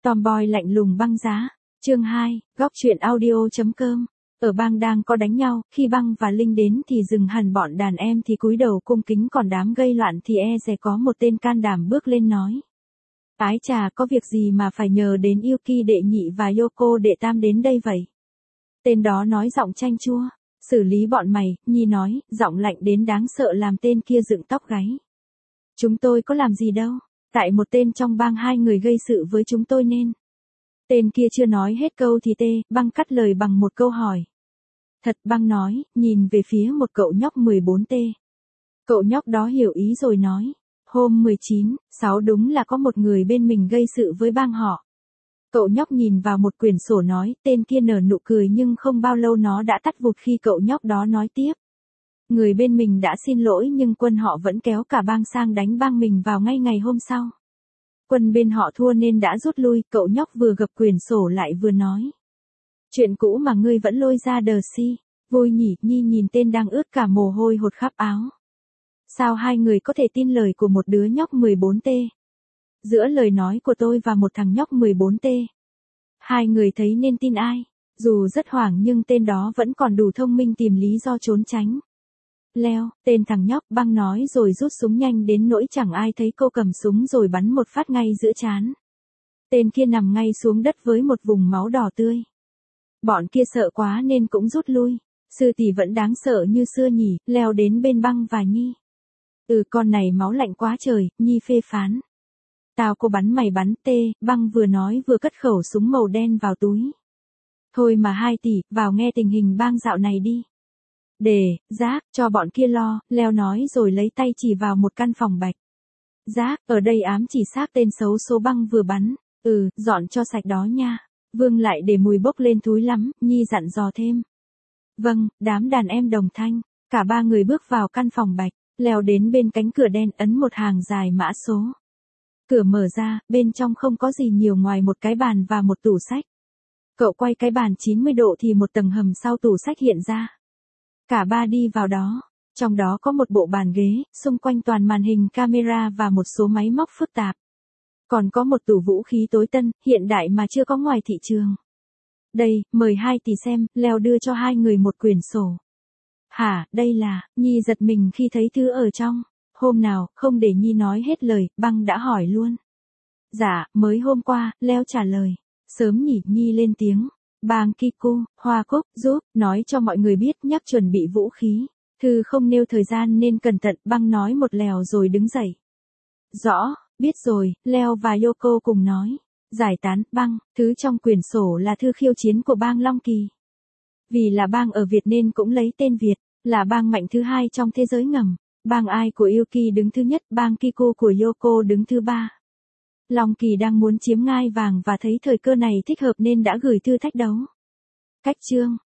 Tomboy lạnh lùng băng giá. Chương 2, góc truyện audio.com. Ở bang đang có đánh nhau, khi băng và Linh đến thì dừng hẳn, bọn đàn em thì cúi đầu cung kính, còn đám gây loạn thì e dè có một tên can đảm bước lên nói. Ái chà, có việc gì mà phải nhờ đến Yuki đệ nhị và Yoko đệ tam đến đây vậy? Tên đó nói giọng chanh chua. Xử lý bọn mày, Nhi nói, giọng lạnh đến đáng sợ làm tên kia dựng tóc gáy. Chúng tôi có làm gì đâu, tại một tên trong bang hai người gây sự với chúng tôi nên. Tên kia chưa nói hết câu thì băng cắt lời bằng một câu hỏi. Thật, băng nói, nhìn về phía một cậu nhóc 14T. Cậu nhóc đó hiểu ý rồi nói. Hôm 19/6 đúng là có một người bên mình gây sự với bang họ. Cậu nhóc nhìn vào một quyển sổ nói, tên kia nở nụ cười nhưng không bao lâu nó đã tắt vụt khi cậu nhóc đó nói tiếp. Người bên mình đã xin lỗi nhưng quân họ vẫn kéo cả bang sang đánh bang mình vào ngay ngày hôm sau. Quân bên họ thua nên đã rút lui, cậu nhóc vừa gập quyển sổ lại vừa nói. Chuyện cũ mà ngươi vẫn lôi ra đờ si, vui nhỉ, Nhi nhìn tên đang ướt cả mồ hôi hột khắp áo. Sao hai người có thể tin lời của một đứa nhóc 14T? Giữa lời nói của tôi và một thằng nhóc 14T, hai người thấy nên tin ai? Dù rất hoảng nhưng tên đó vẫn còn đủ thông minh tìm lý do trốn tránh. Leo, tên thằng nhóc, băng nói rồi rút súng nhanh đến nỗi chẳng ai thấy cô cầm súng rồi bắn một phát ngay giữa trán. Tên kia nằm ngay xuống đất với một vùng máu đỏ tươi. Bọn kia sợ quá nên cũng rút lui. Sư tỷ vẫn đáng sợ như xưa nhỉ, leo đến bên băng và Nhi. Con này máu lạnh quá trời, Nhi phê phán. Tao có bắn mày bắn, băng vừa nói vừa cất khẩu súng màu đen vào túi. Thôi mà 2 tỷ, vào nghe tình hình bang dạo này đi. Giác, cho bọn kia lo, leo nói rồi lấy tay chỉ vào một căn phòng bạch. Giác, ở đây ám chỉ xác tên xấu số băng vừa bắn. Dọn cho sạch đó nha. Vương lại để mùi bốc lên thúi lắm, Nhi dặn dò thêm. Vâng, đám đàn em đồng thanh. Cả 3 người bước vào căn phòng bạch, leo đến bên cánh cửa đen ấn một hàng dài mã số. Cửa mở ra, bên trong không có gì nhiều ngoài một cái bàn và một tủ sách. Cậu quay cái bàn 90 độ thì một tầng hầm sau tủ sách hiện ra. Cả 3 đi vào đó. Trong đó có một bộ bàn ghế, xung quanh toàn màn hình camera và một số máy móc phức tạp. Còn có một tủ vũ khí tối tân, hiện đại mà chưa có ngoài thị trường. Đây, mời 2 tỷ xem, leo đưa cho 2 người một quyển sổ. Hả, đây là, Nhi giật mình khi thấy thứ ở trong. Hôm nào, không để Nhi nói hết lời, băng đã hỏi luôn. Dạ, mới hôm qua, leo trả lời. Sớm nhỉ, Nhi lên tiếng. Bang Kiku, Hoa Cúc, giúp, nói cho mọi người biết nhắc chuẩn bị vũ khí. Thư không nêu thời gian nên cẩn thận, băng nói một lèo rồi đứng dậy. Rõ, biết rồi, leo và Yoko cùng nói. Giải tán, băng, thứ trong quyển sổ là thư khiêu chiến của bang Long Kỳ. Vì là bang ở Việt nên cũng lấy tên Việt, là bang mạnh thứ 2 trong thế giới ngầm. Bang Ai của Yuki đứng thứ nhất, bang Kiku của Yoko đứng thứ 3. Long Kỳ đang muốn chiếm ngai vàng và thấy thời cơ này thích hợp nên đã gửi thư thách đấu. Cách chương